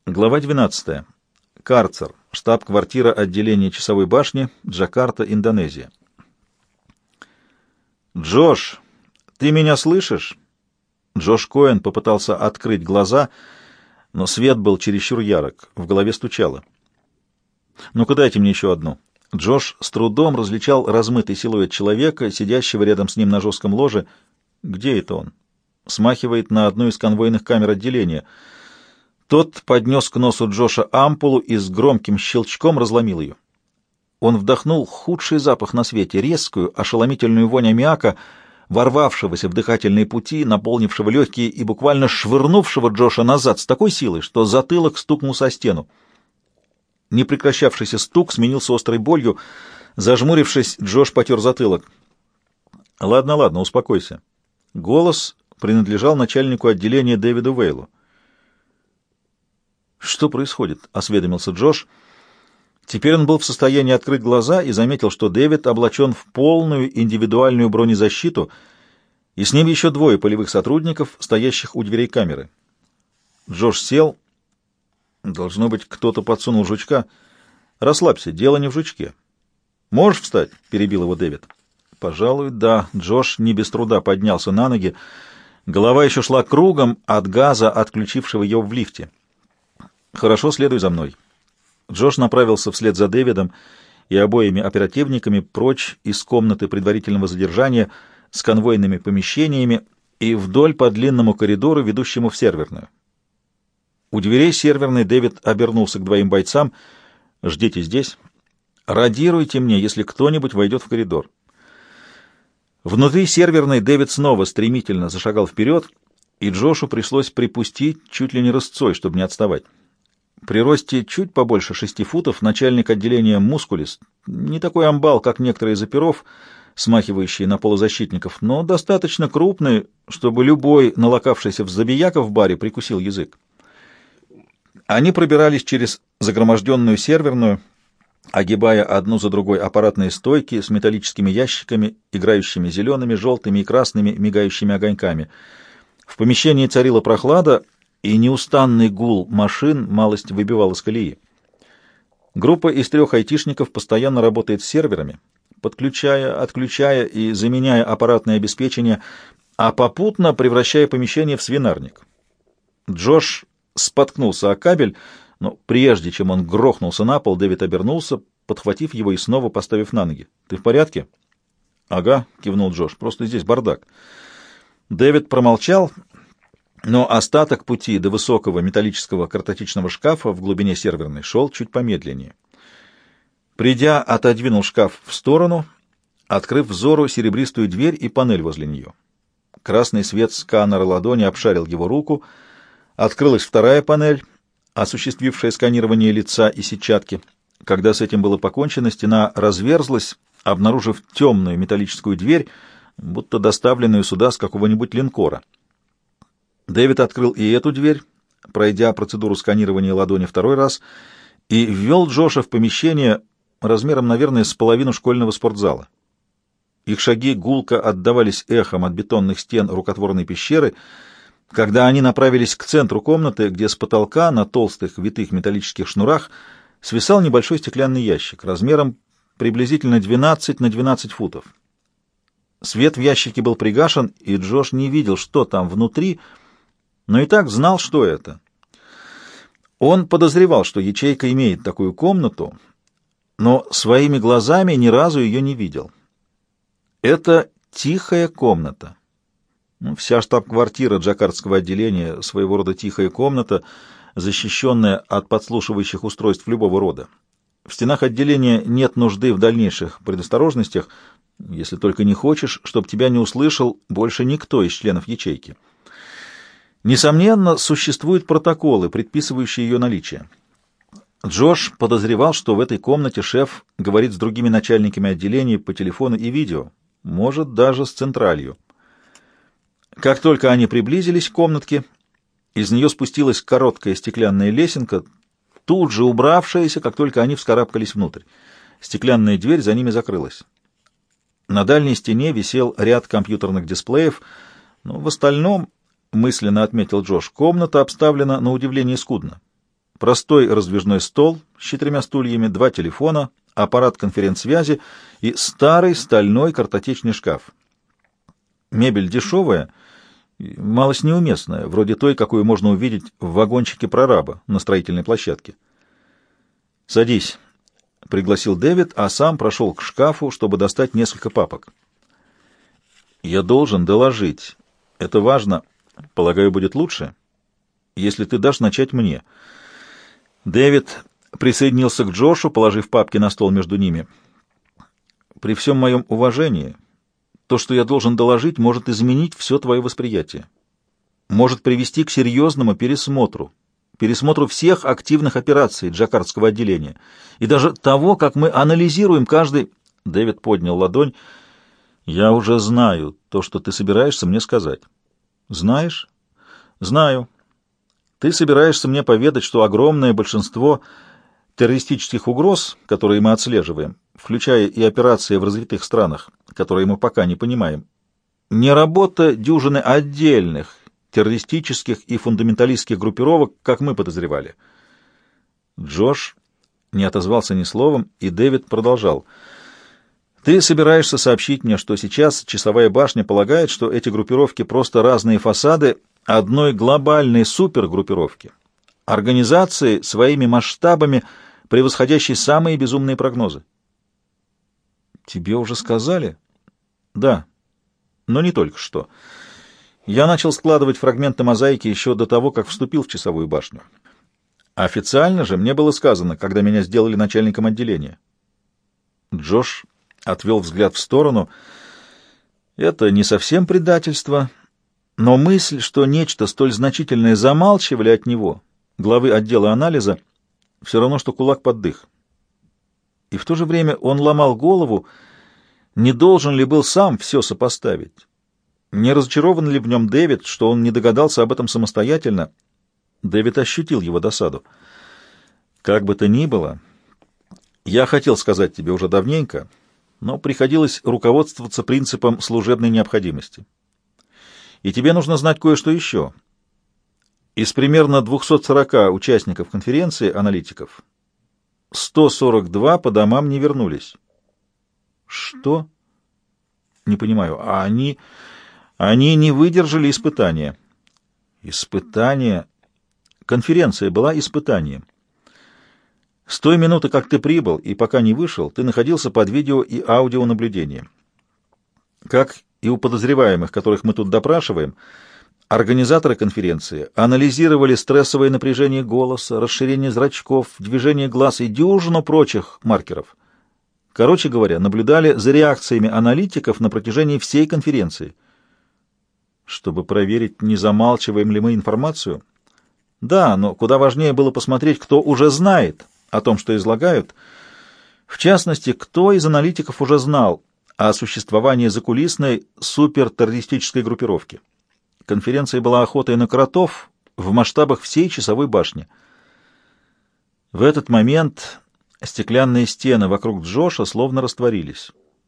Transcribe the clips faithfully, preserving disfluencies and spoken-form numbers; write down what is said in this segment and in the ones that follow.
Глава двенадцатая. Карцер. Штаб-квартира отделения часовой башни, Джакарта, Индонезия. «Джош, ты меня слышишь?» Джош Коэн попытался открыть глаза, но свет был чересчур ярок, в голове стучало. «Ну-ка дайте мне еще одну». Джош с трудом различал размытый силуэт человека, сидящего рядом с ним на жестком ложе. Где это он? Смахивает на одну из конвойных камер отделения. Тот поднес к носу Джоша ампулу и с громким щелчком разломил ее. Он вдохнул худший запах на свете, резкую, ошеломительную вонь аммиака, ворвавшегося в дыхательные пути, наполнившего легкие и буквально швырнувшего Джоша назад с такой силой, что затылок стукнулся о стену. Непрекращавшийся стук сменился острой болью. Зажмурившись, Джош потер затылок. «Ладно, ладно, успокойся». Голос принадлежал начальнику отделения Дэвиду Вейлу. «Что происходит?» — осведомился Джош. Теперь он был в состоянии открыть глаза и заметил, что Дэвид облачен в полную индивидуальную бронезащиту, и с ним еще двое полевых сотрудников, стоящих у дверей камеры. Джош сел. Должно быть, кто-то подсунул жучка. «Расслабься, дело не в жучке». «Можешь встать?» — перебил его Дэвид. «Пожалуй, да». Джош не без труда поднялся на ноги. Голова еще шла кругом от газа, отключившего ее в лифте. «Хорошо, следуй за мной». Джош направился вслед за Дэвидом и обоими оперативниками прочь из комнаты предварительного задержания с конвойными помещениями и вдоль по длинному коридору, ведущему в серверную. У дверей серверной Дэвид обернулся к двоим бойцам. «Ждите здесь. Радируйте мне, если кто-нибудь войдет в коридор». Внутри серверной Дэвид снова стремительно зашагал вперед, и Джошу пришлось припустить чуть ли не рысцой, чтобы не отставать. При росте чуть побольше шести футов начальник отделения «Мускулис», не такой амбал, как некоторые из оперов, смахивающие на полузащитников, но достаточно крупный, чтобы любой налокавшийся в забияка в баре прикусил язык. Они пробирались через загроможденную серверную, огибая одну за другой аппаратные стойки с металлическими ящиками, играющими зелеными, желтыми и красными мигающими огоньками. В помещении царила прохлада, и неустанный гул машин малость выбивал из колеи. Группа из трех айтишников постоянно работает с серверами, подключая, отключая и заменяя аппаратное обеспечение, а попутно превращая помещение в свинарник. Джош споткнулся о кабель, но прежде чем он грохнулся на пол, Дэвид обернулся, подхватив его и снова поставив на ноги. «Ты в порядке?» «Ага», — кивнул Джош, — «просто здесь бардак». Дэвид промолчал, но остаток пути до высокого металлического картотечного шкафа в глубине серверной шел чуть помедленнее. Придя, отодвинул шкаф в сторону, открыв взору серебристую дверь и панель возле нее. Красный свет сканера ладони обшарил его руку, открылась вторая панель, осуществившая сканирование лица и сетчатки. Когда с этим было покончено, стена разверзлась, обнаружив темную металлическую дверь, будто доставленную сюда с какого-нибудь линкора. Дэвид открыл и эту дверь, пройдя процедуру сканирования ладони второй раз, и ввел Джоша в помещение размером, наверное, с половину школьного спортзала. Их шаги гулко отдавались эхом от бетонных стен рукотворной пещеры, когда они направились к центру комнаты, где с потолка на толстых витых металлических шнурах свисал небольшой стеклянный ящик размером приблизительно двенадцать на двенадцать футов. Свет в ящике был пригашен, и Джош не видел, что там внутри, но и так знал, что это. Он подозревал, что ячейка имеет такую комнату, но своими глазами ни разу ее не видел. Это тихая комната. Ну, вся штаб-квартира джакартского отделения — своего рода тихая комната, защищенная от подслушивающих устройств любого рода. В стенах отделения нет нужды в дальнейших предосторожностях, если только не хочешь, чтобы тебя не услышал больше никто из членов ячейки. Несомненно, существуют протоколы, предписывающие ее наличие. Джош подозревал, что в этой комнате шеф говорит с другими начальниками отделений по телефону и видео, может, даже с централью. Как только они приблизились к комнатке, из нее спустилась короткая стеклянная лесенка, тут же убравшаяся, как только они вскарабкались внутрь. Стеклянная дверь за ними закрылась. На дальней стене висел ряд компьютерных дисплеев, но в остальном, мысленно отметил Джош, комната обставлена на удивление скудно. простой раздвижной стол с четырьмя стульями, два телефона, аппарат конференц-связи и старый стальной картотечный шкаф. Мебель дешевая, малость неуместная, вроде той, какую можно увидеть в вагончике прораба на строительной площадке. «Садись», — пригласил Дэвид, а сам прошел к шкафу, чтобы достать несколько папок. «Я должен доложить. Это важно. Полагаю, будет лучше, если ты дашь начать мне». Дэвид присоединился к Джошу, положив папки на стол между ними. «При всем моем уважении, то, что я должен доложить, может изменить все твое восприятие. Может привести к серьезному пересмотру. пересмотру всех активных операций Джакартского отделения и даже того, как мы анализируем каждый...» Дэвид поднял ладонь. «Я уже знаю то, что ты собираешься мне сказать». «Знаешь?» «Знаю. Ты собираешься мне поведать, что огромное большинство террористических угроз, которые мы отслеживаем, включая и операции в развитых странах, которые мы пока не понимаем, не работа дюжины отдельных террористических и фундаменталистских группировок, как мы подозревали». Джош не отозвался ни словом, и Дэвид продолжал. «Ты собираешься сообщить мне, что сейчас часовая башня полагает, что эти группировки просто разные фасады одной глобальной супергруппировки, организации своими масштабами, превосходящей самые безумные прогнозы». «Тебе уже сказали?» «Да, но не только что. Я начал складывать фрагменты мозаики еще до того, как вступил в часовую башню. Официально же мне было сказано, когда меня сделали начальником отделения». Джош отвел взгляд в сторону. «Это не совсем предательство, но мысль, что нечто столь значительное замалчивали от него, главы отдела анализа, все равно, что кулак под дых. И в то же время он ломал голову, не должен ли был сам все сопоставить. Не разочарован ли в нем Дэвид, что он не догадался об этом самостоятельно?» Дэвид ощутил его досаду. «Как бы то ни было, я хотел сказать тебе уже давненько, но приходилось руководствоваться принципом служебной необходимости. И тебе нужно знать кое-что еще. Из примерно двухсот сорока участников конференции аналитиков сто сорок два по домам не вернулись». «Что?» «Не понимаю. А они... они не выдержали испытания». «Испытания?» «Конференция была испытанием. С той минуты, как ты прибыл, и пока не вышел, ты находился под видео и аудионаблюдением. Как и у подозреваемых, которых мы тут допрашиваем, организаторы конференции анализировали стрессовое напряжение голоса, расширение зрачков, движение глаз и дюжину прочих маркеров. Короче говоря, наблюдали за реакциями аналитиков на протяжении всей конференции. Чтобы проверить, не замалчиваем ли мы информацию? Да, но куда важнее было посмотреть, кто уже знает о том, что излагают. В частности, кто из аналитиков уже знал о существовании закулисной супертеррористической группировки. Конференция была охотой на кротов в масштабах всей часовой башни. В этот момент стеклянные стены вокруг Джоша словно растворились.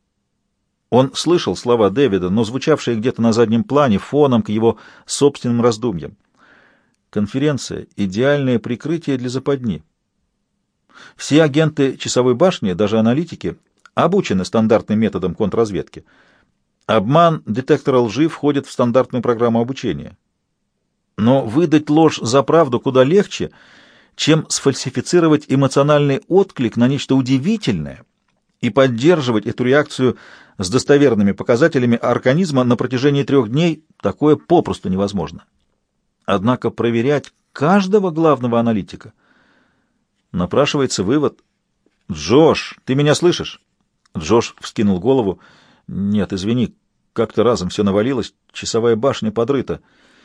Он слышал слова Дэвида, но звучавшие где-то на заднем плане, фоном к его собственным раздумьям. Конференция — идеальное прикрытие для западни. Все агенты часовой башни, даже аналитики, обучены стандартным методом контрразведки. Обман детектора лжи входит в стандартную программу обучения. Но выдать ложь за правду куда легче, чем сфальсифицировать эмоциональный отклик на нечто удивительное и поддерживать эту реакцию с достоверными показателями организма на протяжении трех дней. Такое попросту невозможно. Однако проверять каждого главного аналитика напрашивается вывод. «Джош, ты меня слышишь?» Джош вскинул голову. «Нет, извини, как-то разом все навалилось, часовая башня подрыта».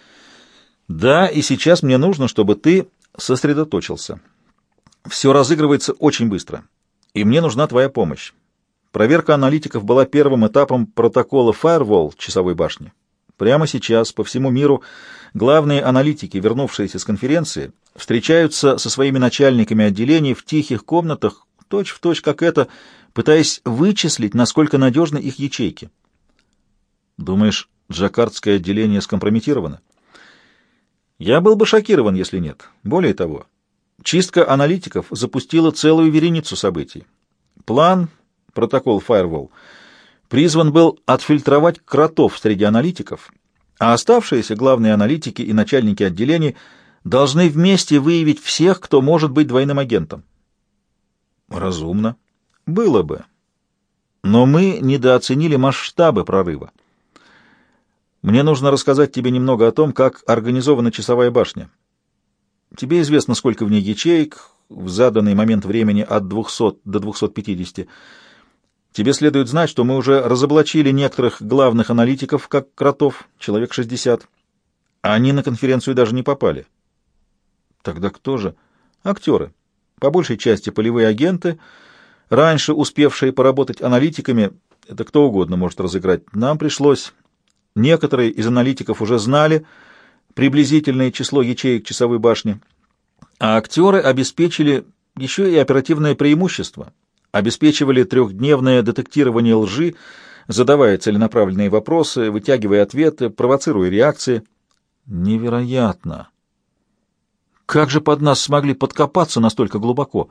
«Да, и сейчас мне нужно, чтобы ты сосредоточился. Все разыгрывается очень быстро, и мне нужна твоя помощь. Проверка аналитиков была первым этапом протокола Firewall часовой башни. Прямо сейчас по всему миру главные аналитики, вернувшиеся с конференции, встречаются со своими начальниками отделений в тихих комнатах, точь-в-точь как это, пытаясь вычислить, насколько надежны их ячейки. Думаешь, Джакартское отделение скомпрометировано? Я был бы шокирован, если нет. Более того, Чистка аналитиков запустила целую вереницу событий. План, протокол Firewall, призван был отфильтровать кротов среди аналитиков, а оставшиеся главные аналитики и начальники отделений должны вместе выявить всех, кто может быть двойным агентом. Разумно. Было бы. Но мы недооценили масштабы прорыва. Мне нужно рассказать тебе немного о том, как организована часовая башня. Тебе известно, сколько в ней ячеек, в заданный момент времени от двухсот до двухсот пятидесяти. Тебе следует знать, что мы уже разоблачили некоторых главных аналитиков, как кротов, человек шестьдесят. Они на конференцию даже не попали. Тогда кто же? Актеры. По большей части полевые агенты, раньше успевшие поработать аналитиками, это кто угодно может разыграть. Нам пришлось... Некоторые из аналитиков уже знали приблизительное число ячеек часовой башни, а актеры обеспечили еще и оперативное преимущество, обеспечивали трехдневное детектирование лжи, задавая целенаправленные вопросы, вытягивая ответы, провоцируя реакции. Невероятно! Как же под нас смогли подкопаться настолько глубоко?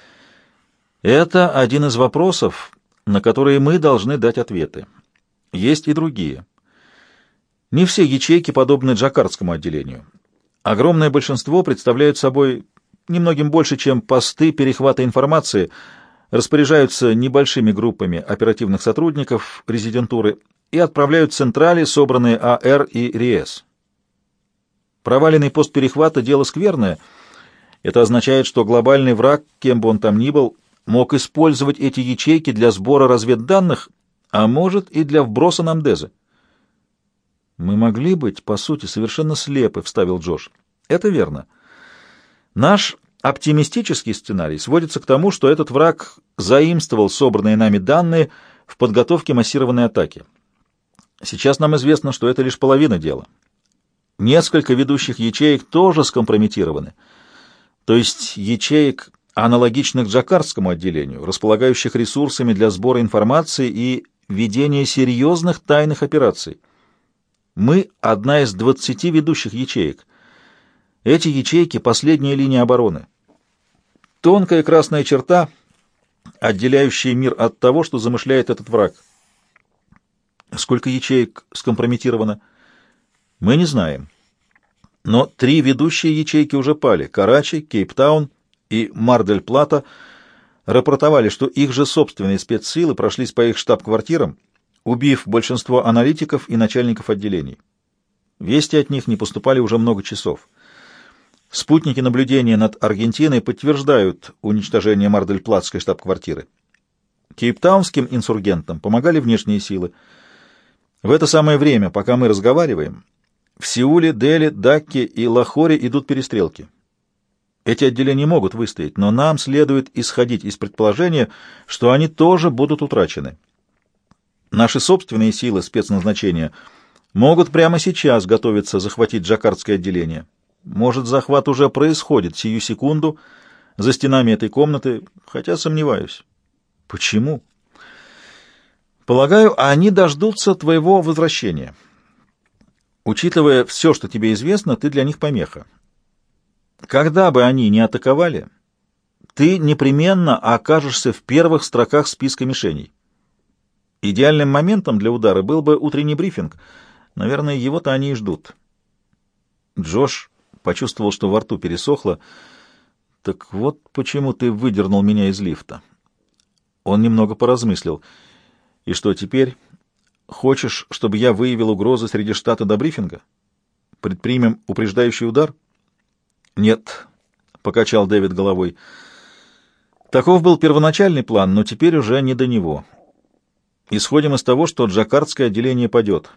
Это один из вопросов, на которые мы должны дать ответы. Есть и другие. Не все ячейки подобны джакардскому отделению. Огромное большинство представляют собой немногим больше, чем посты перехвата информации, распоряжаются небольшими группами оперативных сотрудников резидентуры и отправляют в централи собранные А Р и РИЭС. Проваленный пост перехвата — дело скверное. Это означает, что глобальный враг, кем бы он там ни был, мог использовать эти ячейки для сбора разведданных, а может и для вброса на МДЭЗы. «Мы могли быть, по сути, совершенно слепы», — вставил Джош. «Это верно. Наш оптимистический сценарий сводится к тому, что этот враг заимствовал собранные нами данные в подготовке массированной атаки. Сейчас нам известно, что это лишь половина дела. Несколько ведущих ячеек тоже скомпрометированы, то есть ячеек, аналогичных джакардскому отделению, располагающих ресурсами для сбора информации и ведения серьезных тайных операций. Мы — одна из двадцати ведущих ячеек. Эти ячейки — последняя линия обороны. Тонкая красная черта, отделяющая мир от того, что замышляет этот враг. Сколько ячеек скомпрометировано? Мы не знаем. Но три ведущие ячейки уже пали. Карачи, Кейптаун и Мар-дель-Плата рапортовали, что их же собственные спецсилы прошлись по их штаб-квартирам, убив большинство аналитиков и начальников отделений. Вести от них не поступали уже много часов. Спутники наблюдения над Аргентиной подтверждают уничтожение Мар-дель-Платской штаб-квартиры. Кейптаунским инсургентам помогали внешние силы. В это самое время, пока мы разговариваем, в Сеуле, Дели, Дакке и Лахоре идут перестрелки. Эти отделения могут выстоять, но нам следует исходить из предположения, что они тоже будут утрачены. Наши собственные силы спецназначения могут прямо сейчас готовиться захватить джакардское отделение. Может, захват уже происходит сию секунду за стенами этой комнаты, хотя сомневаюсь. Почему? Полагаю, они дождутся твоего возвращения. Учитывая все, что тебе известно, ты для них помеха. Когда бы они ни атаковали, ты непременно окажешься в первых строках списка мишеней. Идеальным моментом для удара был бы утренний брифинг. Наверное, его-то они и ждут. Джош почувствовал, что во рту пересохло. «Так вот почему ты выдернул меня из лифта». Он немного поразмыслил. «И что теперь? Хочешь, чтобы я выявил угрозы среди штата до брифинга? Предпримем упреждающий удар?» «Нет», — покачал Дэвид головой. «Таков был первоначальный план, но теперь уже не до него. Исходим из того, что джакардское отделение падет.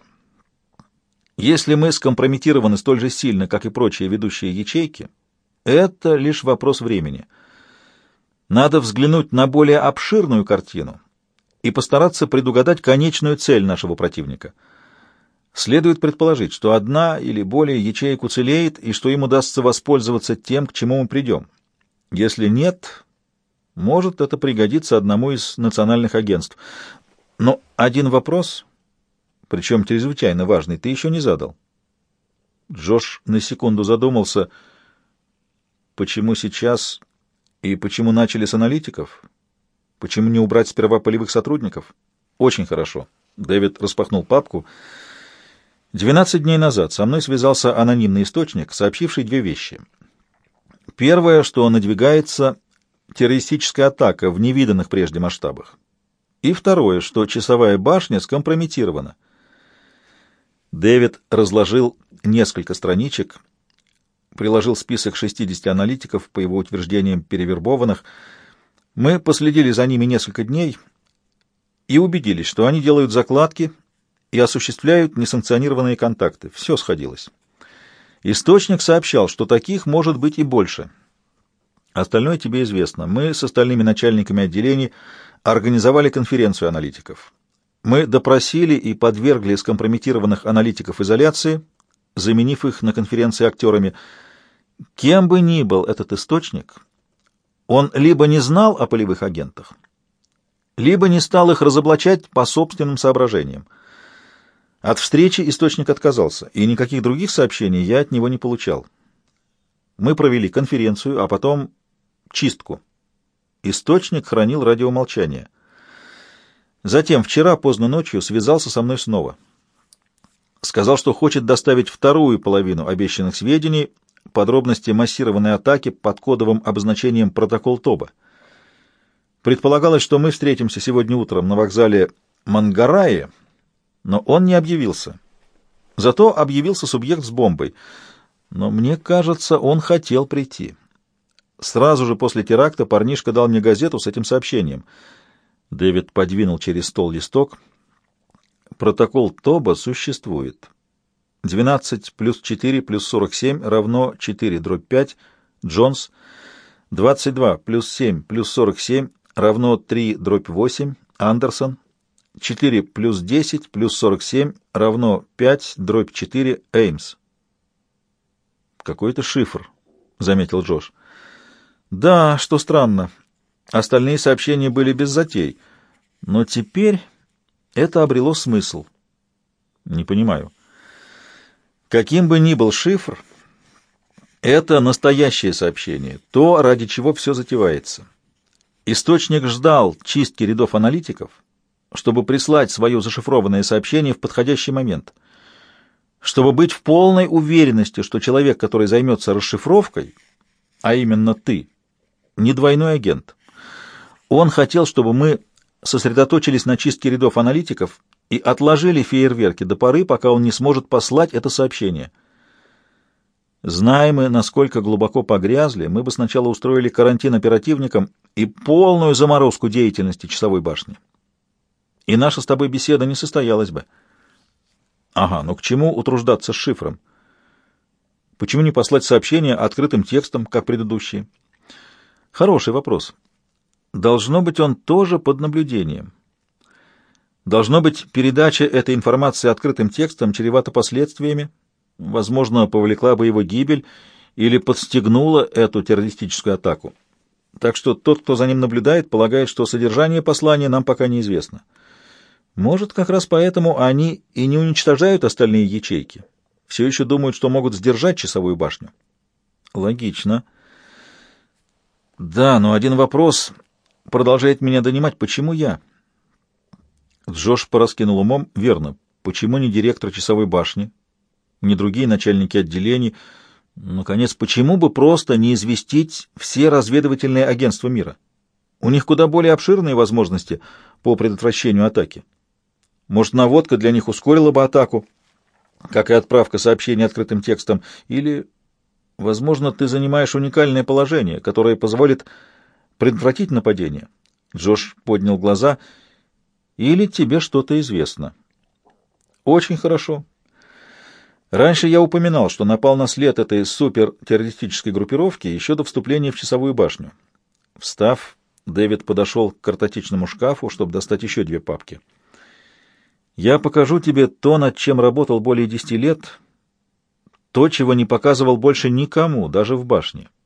Если мы скомпрометированы столь же сильно, как и прочие ведущие ячейки, это лишь вопрос времени. Надо взглянуть на более обширную картину и постараться предугадать конечную цель нашего противника. Следует предположить, что одна или более ячеек уцелеет и что им удастся воспользоваться тем, к чему мы придем. Если нет, может, это пригодится одному из национальных агентств. Но один вопрос, причем чрезвычайно важный, ты еще не задал. Джош на секунду задумался. почему сейчас и почему начали с аналитиков? Почему не убрать сперва полевых сотрудников? Очень хорошо. Дэвид распахнул папку. Двенадцать дней назад со мной связался анонимный источник, сообщивший две вещи. Первое, что надвигается террористическая атака в невиданных прежде масштабах. И второе, что часовая башня скомпрометирована. Дэвид разложил несколько страничек, приложил список шестидесяти аналитиков, по его утверждениям, перевербованных. Мы последили за ними несколько дней и убедились, что они делают закладки и осуществляют несанкционированные контакты. Все сходилось. Источник сообщал, что таких может быть и больше. Остальное тебе известно. Мы с остальными начальниками отделений организовали конференцию аналитиков. Мы допросили и подвергли скомпрометированных аналитиков изоляции, заменив их на конференции актерами. Кем бы ни был этот источник, он либо не знал о полевых агентах, либо не стал их разоблачать по собственным соображениям. От встречи источник отказался, и никаких других сообщений я от него не получал. Мы провели конференцию, а потом чистку. Источник хранил радиомолчание. Затем вчера поздно ночью связался со мной снова. Сказал, что хочет доставить вторую половину обещанных сведений, подробности массированной атаки под кодовым обозначением «Протокол Тоба». Предполагалось, что мы встретимся сегодня утром на вокзале Мангарайи, но он не объявился. Зато объявился субъект с бомбой. Но мне кажется, он хотел прийти. Сразу же после теракта парнишка дал мне газету с этим сообщением. Дэвид подвинул через стол листок. Протокол Тоба существует. двенадцать плюс четыре плюс сорок семь равно четыре дробь пять. Джонс. двадцать два плюс семь плюс сорок семь равно три дробь восемь. Андерсон. четыре плюс десять плюс сорок семь равно пять дробь четыре. Эймс. Какой-то шифр, заметил Джош. Да, что странно. Остальные сообщения были без затей. Но теперь это обрело смысл. Не понимаю. Каким бы ни был шифр, это настоящее сообщение, то, ради чего все затевается. Источник ждал чистки рядов аналитиков, чтобы прислать свое зашифрованное сообщение в подходящий момент, чтобы быть в полной уверенности, что человек, который займется расшифровкой, а именно ты, не двойной агент. Он хотел, чтобы мы сосредоточились на чистке рядов аналитиков и отложили фейерверки до поры, пока он не сможет послать это сообщение. Зная мы, насколько глубоко погрязли, мы бы сначала устроили карантин оперативникам и полную заморозку деятельности часовой башни. И наша с тобой беседа не состоялась бы. Ага, но к чему утруждаться с шифром? Почему не послать сообщение открытым текстом, как предыдущие? Хороший вопрос. Должно быть, он тоже под наблюдением. Должно быть, передача этой информации открытым текстом чревата последствиями, возможно, повлекла бы его гибель или подстегнула эту террористическую атаку. Так что тот, кто за ним наблюдает, полагает, что содержание послания нам пока неизвестно. Может, как раз поэтому они и не уничтожают остальные ячейки. Все еще думают, что могут сдержать часовую башню. Логично. Да, но один вопрос продолжает меня донимать. Почему я? Джош пораскинул умом. Верно. Почему не директор часовой башни? Не другие начальники отделений? Наконец, почему бы просто не известить все разведывательные агентства мира? У них куда более обширные возможности по предотвращению атаки. Может, наводка для них ускорила бы атаку, как и отправка сообщений открытым текстом, или, возможно, ты занимаешь уникальное положение, которое позволит предотвратить нападение. Джош поднял глаза. Или тебе что-то известно. Очень хорошо. Раньше я упоминал, что напал на след этой супертеррористической группировки еще до вступления в часовую башню. Встав, Дэвид подошел к картотечному шкафу, чтобы достать еще две папки. Я покажу тебе то, над чем работал более десяти лет, то, чего не показывал больше никому, даже в башне.